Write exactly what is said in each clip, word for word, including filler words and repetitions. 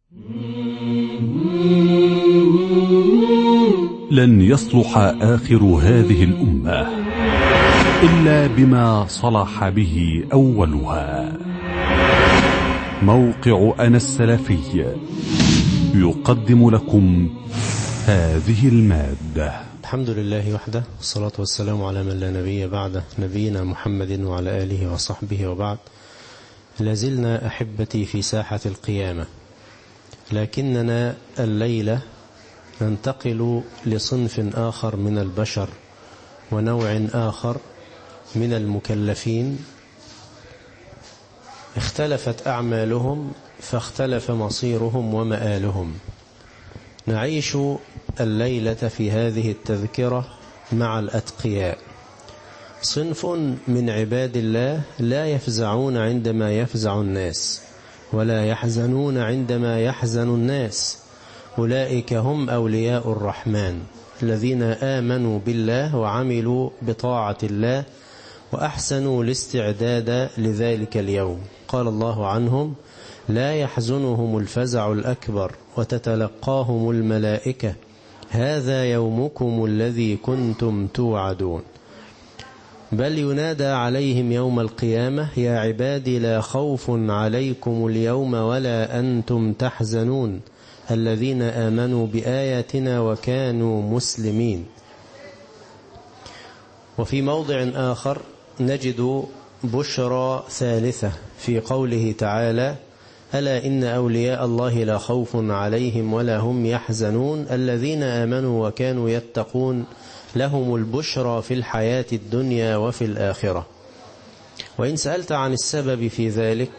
لن يصلح آخر هذه الأمة إلا بما صلح به أولها. موقع أنا السلفي يقدم لكم هذه المادة. الحمد لله وحده، والصلاة والسلام على من لا نبي بعده، نبينا محمد وعلى آله وصحبه وبعد. لازلنا أحبتي في ساحة القيامة، لكننا الليلة ننتقل لصنف آخر من البشر ونوع آخر من المكلفين اختلفت أعمالهم فاختلف مصيرهم ومآلهم. نعيش الليلة في هذه التذكرة مع الأتقياء، صنف من عباد الله لا يفزعون عندما يفزع الناس ولا يحزنون عندما يحزن الناس. أولئك هم أولياء الرحمن الذين آمنوا بالله وعملوا بطاعة الله وأحسنوا الاستعداد لذلك اليوم. قال الله عنهم: لا يحزنهم الفزع الأكبر وتتلقاهم الملائكة هذا يومكم الذي كنتم توعدون. بل ينادى عليهم يوم القيامة: يا عبادي لا خوف عليكم اليوم ولا أنتم تحزنون الذين آمنوا بآياتنا وكانوا مسلمين. وفي موضع آخر نجد بشرى ثالثة في قوله تعالى: ألا إن أولياء الله لا خوف عليهم ولا هم يحزنون الذين آمنوا وكانوا يتقون لهم البشرى في الحياة الدنيا وفي الآخرة. وإن سألت عن السبب في ذلك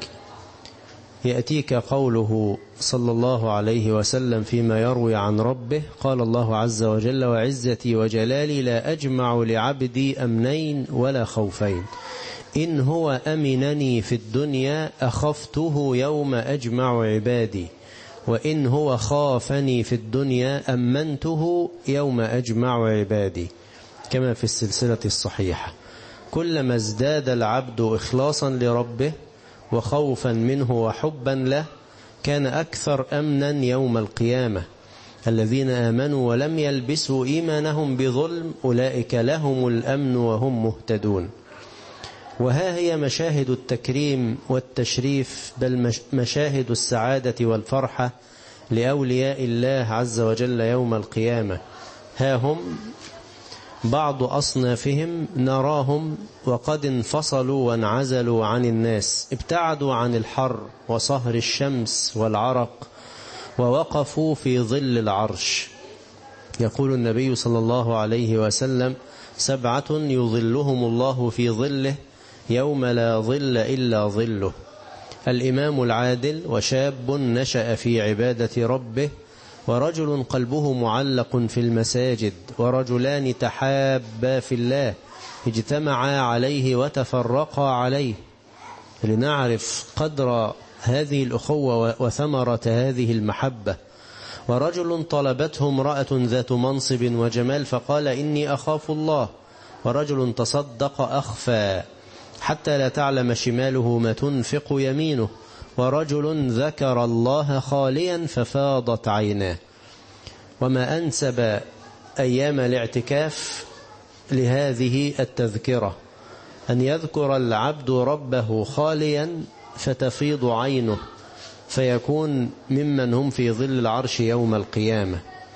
يأتيك قوله صلى الله عليه وسلم فيما يروي عن ربه: قال الله عز وجل: وعزتي وجلالي لا أجمع لعبدي أمنين ولا خوفين، إن هو أمنني في الدنيا أخفته يوم أجمع عبادي، وإن هو خافني في الدنيا أمنته يوم أجمع عبادي، كما في السلسلة الصحيحة. كلما ازداد العبد إخلاصا لربه وخوفا منه وحبا له كان أكثر أمنا يوم القيامة. الذين آمنوا ولم يلبسوا إيمانهم بظلم أولئك لهم الأمن وهم مهتدون. وها هي مشاهد التكريم والتشريف، بل مشاهد السعادة والفرحة لأولياء الله عز وجل يوم القيامة. ها هم بعض أصنافهم نراهم وقد انفصلوا وانعزلوا عن الناس، ابتعدوا عن الحر وصهر الشمس والعرق ووقفوا في ظل العرش. يقول النبي صلى الله عليه وسلم: سبعة يظلهم الله في ظله يوم لا ظل إلا ظله: الإمام العادل، وشاب نشأ في عبادة ربه، ورجل قلبه معلق في المساجد، ورجلان تحابا في الله اجتمعا عليه وتفرقا عليه. لنعرف قدر هذه الأخوة وثمرة هذه المحبة. ورجل طلبته امرأة ذات منصب وجمال فقال: إني أخاف الله. ورجل تصدق أخفى حتى لا تعلم شماله ما تنفق يمينه. ورجل ذكر الله خاليا ففاضت عيناه. وما أنسب أيام الاعتكاف لهذه التذكرة، أن يذكر العبد ربه خاليا فتفيض عينه فيكون ممن هم في ظل العرش يوم القيامة.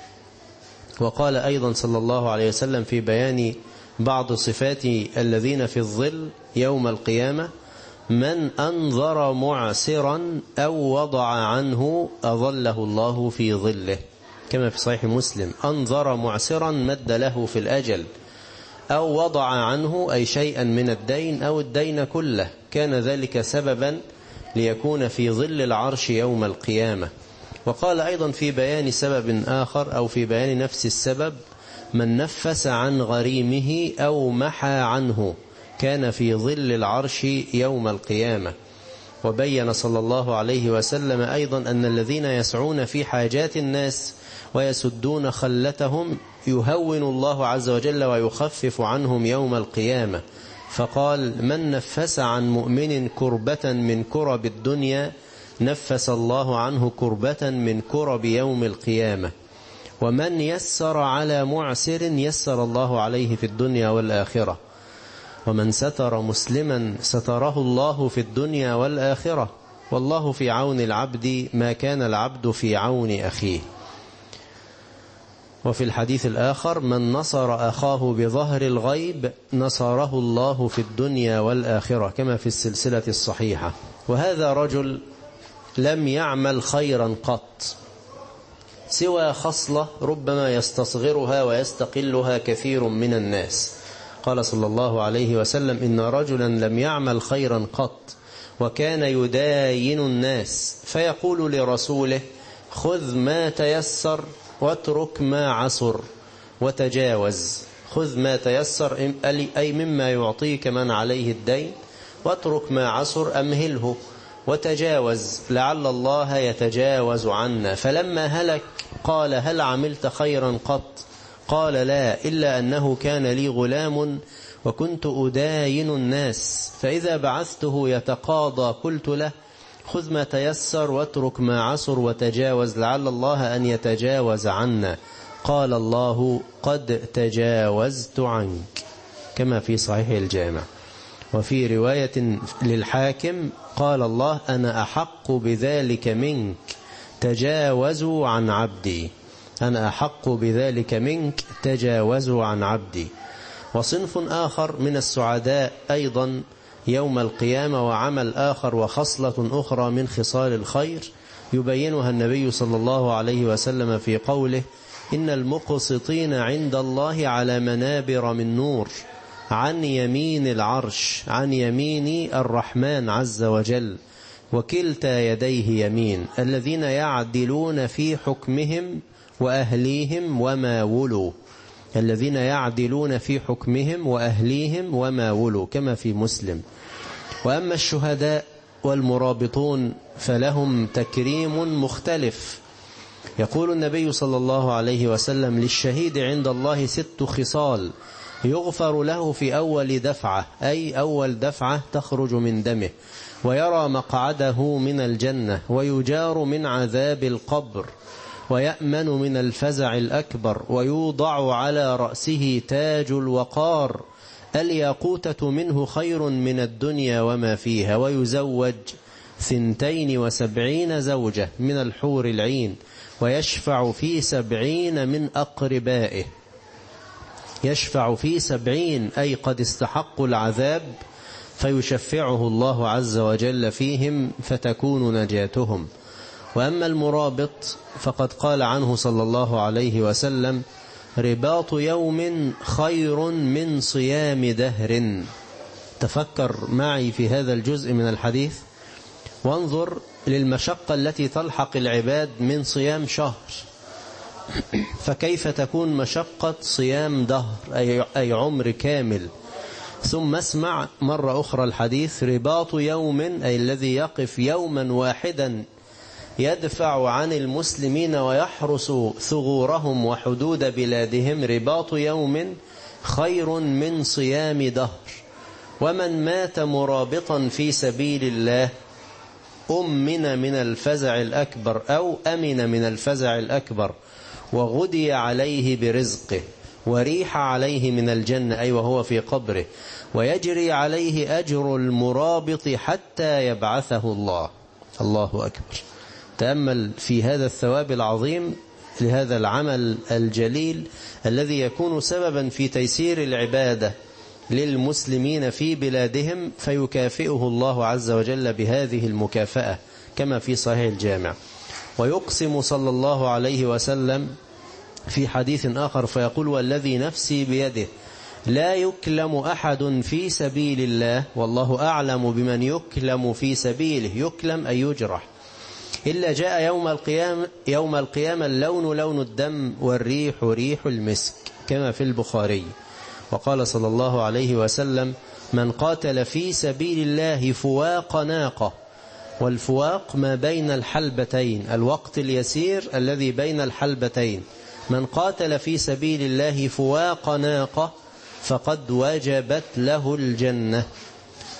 وقال أيضا صلى الله عليه وسلم في بيان بعض صفات الذين في الظل يوم القيامة: من أنظر معسرا أو وضع عنه أظله الله في ظله، كما في صحيح مسلم: أنظر معسرا مد له في الأجل، أو وضع عنه أي شيئا من الدين أو الدين كله، كان ذلك سببا ليكون في ظل العرش يوم القيامة. وقال أيضا في بيان سبب آخر أو في بيان نفس السبب: من نفس عن غريمه أو محى عنه كان في ظل العرش يوم القيامة. وبين صلى الله عليه وسلم أيضا أن الذين يسعون في حاجات الناس ويسدون خلتهم يهون الله عز وجل ويخفف عنهم يوم القيامة. فقال: من نفس عن مؤمن كربة من كرب الدنيا نفس الله عنه كربة من كرب يوم القيامة. ومن يسر على معسر يسر الله عليه في الدنيا والآخرة. ومن ستر مسلما ستره الله في الدنيا والآخرة. والله في عون العبد ما كان العبد في عون أخيه. وفي الحديث الآخر: من نصر أخاه بظهر الغيب نصره الله في الدنيا والآخرة، كما في السلسلة الصحيحة. وهذا رجل لم يعمل خيرا قط سوى خصلة ربما يستصغرها ويستقلها كثير من الناس. قال صلى الله عليه وسلم: إن رجلا لم يعمل خيرا قط وكان يداين الناس فيقول لرسوله: خذ ما تيسر واترك ما عسر وتجاوز. خذ ما تيسر أي مما يعطيك من عليه الدين، واترك ما عسر أمهله، وتجاوز لعل الله يتجاوز عنا. فلما هلك قال: هل عملت خيرا قط؟ قال: لا، إلا أنه كان لي غلام وكنت أداين الناس، فإذا بعثته يتقاضى قلت له: خذ ما تيسر واترك ما عسر وتجاوز لعل الله أن يتجاوز عنا. قال الله: قد تجاوزت عنك، كما في صحيح الجامع. وفي رواية للحاكم قال الله: أنا أحق بذلك منك تجاوزوا عن عبدي. أنا أحق بذلك منك تجاوزوا عن عبدي. وصنف آخر من السعداء أيضا يوم القيامة، وعمل آخر وخصلة أخرى من خصال الخير يبينها النبي صلى الله عليه وسلم في قوله: إن المقسطين عند الله على منابر من نور عن يمين العرش، عن يمين الرحمن عز وجل، وكلتا يديه يمين، الذين يعدلون في حكمهم وأهليهم وما ولوا. الذين يعدلون في حكمهم وأهليهم وما ولوا، كما في مسلم. وأما الشهداء والمرابطون فلهم تكريم مختلف. يقول النبي صلى الله عليه وسلم: للشهيد عند الله ست خصال يغفر له في أول دفعة، أي أول دفعة تخرج من دمه، ويرى مقعده من الجنة، ويجار من عذاب القبر، ويأمن من الفزع الأكبر، ويوضع على رأسه تاج الوقار، الياقوتة منه خير من الدنيا وما فيها، ويزوج ثنتين وسبعين زوجة من الحور العين، ويشفع في سبعين من أقربائه. يشفع في سبعين أي قد استحقوا العذاب، فيشفعه الله عز وجل فيهم فتكون نجاتهم. وأما المرابط فقد قال عنه صلى الله عليه وسلم: رباط يوم خير من صيام دهر. تفكر معي في هذا الجزء من الحديث وانظر للمشقة التي تلحق العباد من صيام شهر، فكيف تكون مشقة صيام دهر أي عمر كامل؟ ثم اسمع مرة أخرى الحديث: رباط يوم أي الذي يقف يوما واحدا يدفع عن المسلمين ويحرس ثغورهم وحدود بلادهم، رباط يوم خير من صيام دهر. ومن مات مرابطا في سبيل الله أمن من الفزع الأكبر أو أمن من الفزع الأكبر، وغدي عليه برزقه، وريح عليه من الجنة أي وهو في قبره، ويجري عليه أجر المرابط حتى يبعثه الله. الله أكبر. تأمل في هذا الثواب العظيم لهذا العمل الجليل الذي يكون سببا في تيسير العبادة للمسلمين في بلادهم، فيكافئه الله عز وجل بهذه المكافأة كما في صحيح الجامع. ويقسم صلى الله عليه وسلم في حديث آخر فيقول: والذي نفسي بيده لا يكلم أحد في سبيل الله، والله أعلم بمن يكلم في سبيله، يكلم أي يجرح، إلا جاء يوم القيامة يوم القيامة اللون لون الدم والريح ريح المسك، كما في البخاري. وقال صلى الله عليه وسلم: من قاتل في سبيل الله فواق ناقة، والفواق ما بين الحلبتين، الوقت اليسير الذي بين الحلبتين، من قاتل في سبيل الله فواق ناقة فقد وجبت له الجنة.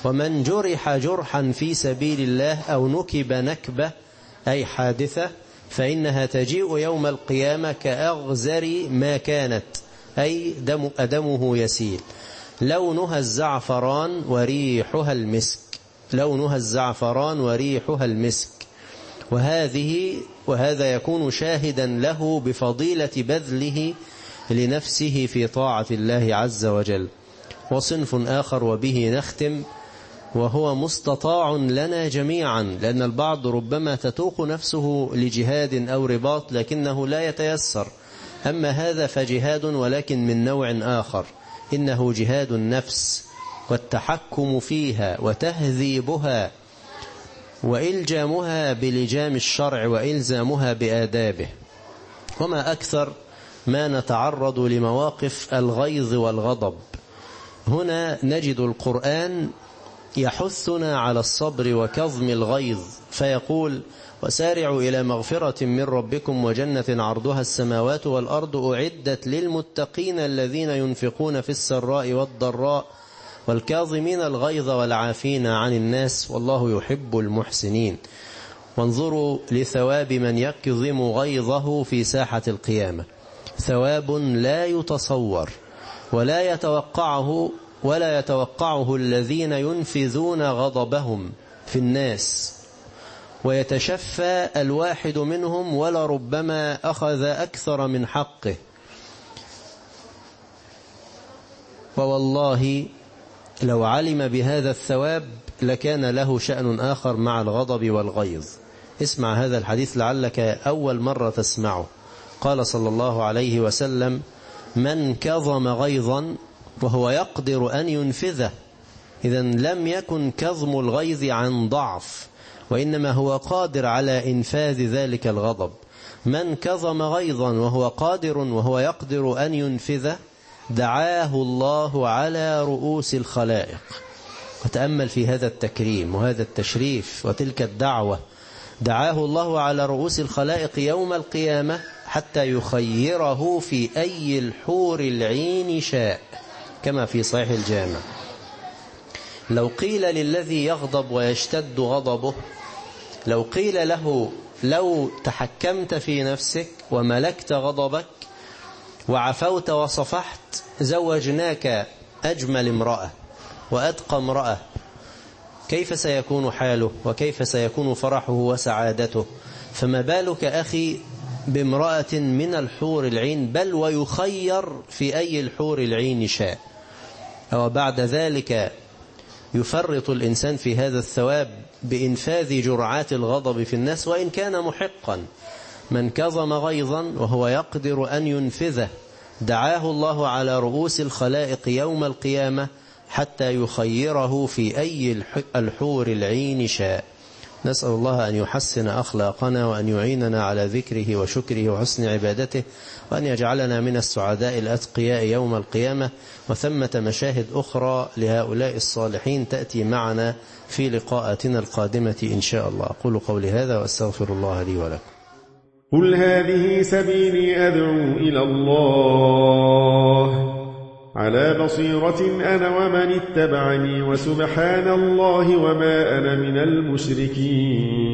ومن جرح جرحا في سبيل الله أو نكب نكبة أي حادثة فإنها تجيء يوم القيامة كأغزر ما كانت أي دم أدمه يسيل لونها الزعفران وريحها المسك لونها الزعفران وريحها المسك وهذه وهذا يكون شاهدا له بفضيلة بذله لنفسه في طاعة الله عز وجل. وصنف آخر وبه نختم وهو مستطاع لنا جميعا لأن البعض ربما تتوق نفسه لجهاد أو رباط لكنه لا يتيسر أما هذا فجهاد ولكن من نوع آخر إنه جهاد النفس والتحكم فيها وتهذيبها وإلجامها بلجام الشرع وإلزامها بآدابه. وما أكثر ما نتعرض لمواقف الغيظ والغضب. هنا نجد القرآن يحثنا على الصبر وكظم الغيظ فيقول وسارعوا إلى مغفرة من ربكم وجنة عرضها السماوات والأرض أعدت للمتقين الذين ينفقون في السراء والضراء والكاظمين الغيظ والعافين عن الناس والله يحب المحسنين. وانظروا لثواب من يكظم غيظه في ساحة القيامة ثواب لا يتصور ولا يتوقعه ولا يتوقعه الذين ينفذون غضبهم في الناس ويتشفى الواحد منهم ولربما أخذ أكثر من حقه. ووالله لو علم بهذا الثواب لكان له شأن آخر مع الغضب والغيظ. اسمع هذا الحديث لعلك أول مرة تسمعه. قال صلى الله عليه وسلم من كظم غيظا وهو يقدر أن ينفذه إذن لم يكن كظم الغيظ عن ضعف وإنما هو قادر على إنفاذ ذلك الغضب. من كظم غيظا وهو قادر وهو يقدر أن ينفذه دعاه الله على رؤوس الخلائق. وتأمل في هذا التكريم وهذا التشريف وتلك الدعوة دعاه الله على رؤوس الخلائق يوم القيامة حتى يخيره في أي الحور العين شاء كما في صحيح الجامع. لو قيل للذي يغضب ويشتد غضبه لو قيل له لو تحكمت في نفسك وملكت غضبك وعفوت وصفحت زوجناك أجمل امرأة وأتقى امرأة كيف سيكون حاله وكيف سيكون فرحه وسعادته؟ فما بالك أخي بامرأة من الحور العين بل ويخير في أي الحور العين شاء. أو بعد ذلك يفرط الإنسان في هذا الثواب بإنفاذ جرعات الغضب في الناس وإن كان محقا. من كظم غيظا وهو يقدر أن ينفذه دعاه الله على رؤوس الخلائق يوم القيامة حتى يخيره في أي الحور العين شاء. نسأل الله أن يحسن أخلاقنا وأن يعيننا على ذكره وشكره وحسن عبادته وأن يجعلنا من السعداء الأتقياء يوم القيامة. وثمة مشاهد أخرى لهؤلاء الصالحين تأتي معنا في لقاءاتنا القادمة إن شاء الله. أقول قولي هذا وأستغفر الله لي ولكم. قل هذه سبيلي أدعو إلى الله على بصيرة أنا ومن اتبعني وسبحان الله وما أنا من المشركين.